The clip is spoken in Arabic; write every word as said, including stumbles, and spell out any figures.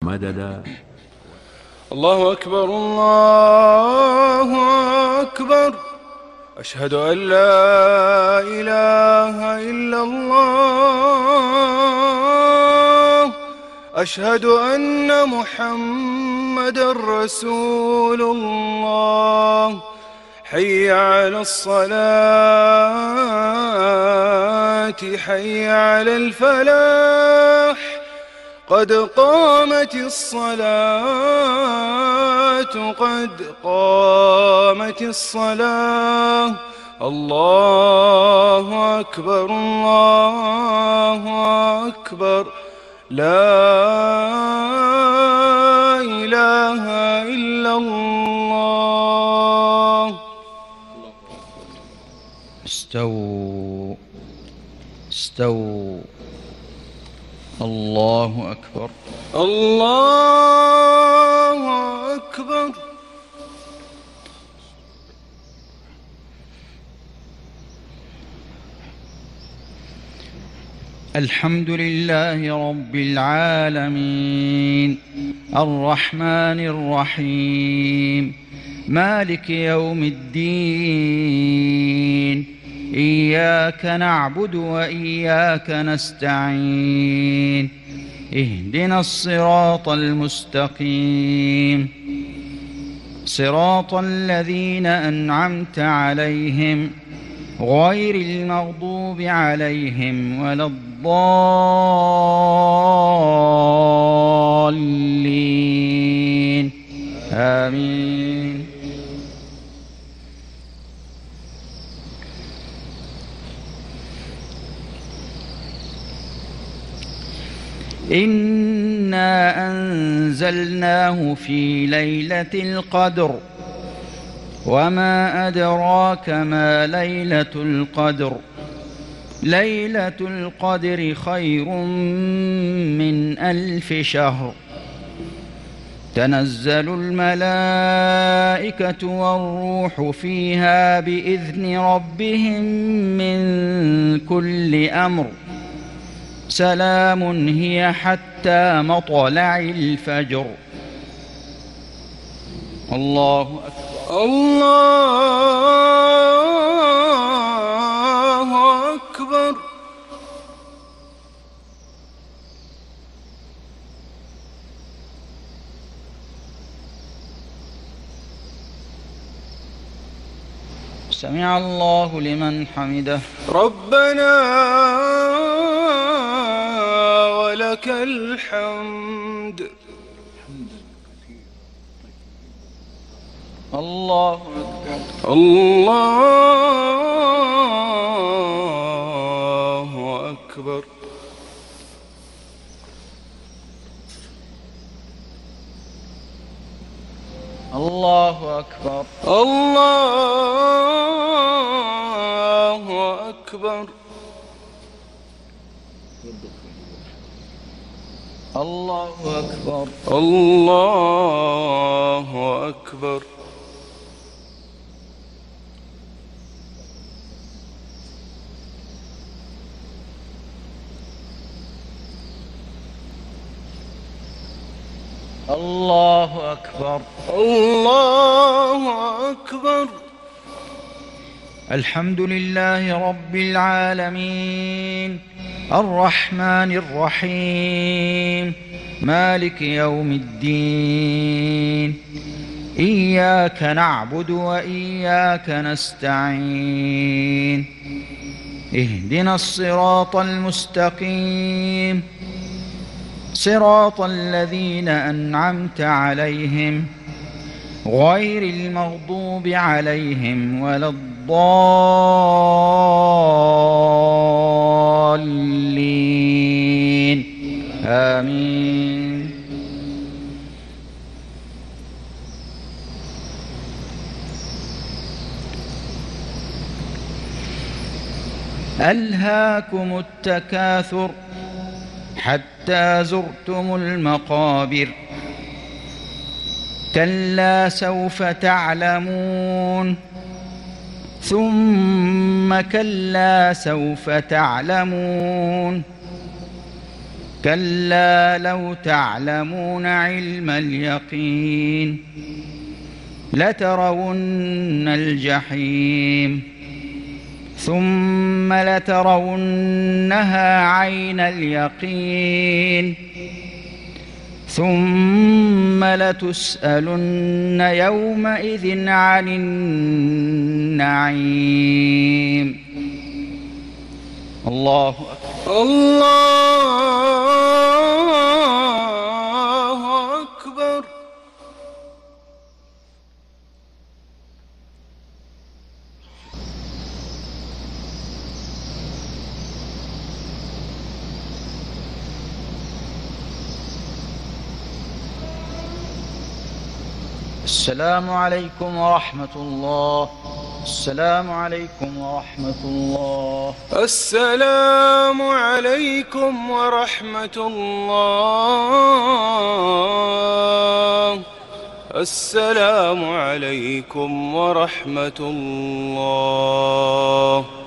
مددا. الله أكبر الله أكبر، أشهد أن لا إله إلا الله، أشهد أن محمدًا رسول الله. حي على الصلاة حي على الفلاح، قد قامت الصلاة قد قامت الصلاة. الله أكبر الله أكبر، لا إله إلا الله. استووا استووا. الله أكبر الله أكبر. الحمد لله رب العالمين، الرحمن الرحيم، مالك يوم الدين، إياك نعبد وإياك نستعين، اهدنا الصراط المستقيم، صراط الذين أنعمت عليهم غير المغضوب عليهم ولا الضالين، آمين. إنا أنزلناه في ليلة القدر، وما أدراك ما ليلة القدر، ليلة القدر خير من ألف شهر. تنزل الملائكة والروح فيها بإذن ربهم من كل أمر، سلام هي حتى مطلع الفجر. الله أكبر الله أكبر. سمع الله لمن حمده. ربنا ولك الحمد. الله أكبر الله أكبر. الله أكبر الله أكبر. الله أكبر الله أكبر. الله أكبر الله أكبر. الحمد لله رب العالمين، الرحمن الرحيم، مالك يوم الدين، إياك نعبد وإياك نستعين، اهدنا الصراط المستقيم، صراط الذين أنعمت عليهم غير المغضوب عليهم ولا الضالين، آمين. ألهاكم التكاثر حتى زرتم المقابر، كلا سوف تعلمون، ثم كلا سوف تعلمون، كلا لو تعلمون علم اليقين لترون الجحيم ثم لترونها عين اليقين ثم لتسألن يومئذ عن النعيم. الله أكبر. الله أكبر. السلام عليكم ورحمة الله. السلام عليكم ورحمة الله. السلام عليكم ورحمة الله. السلام عليكم ورحمة الله.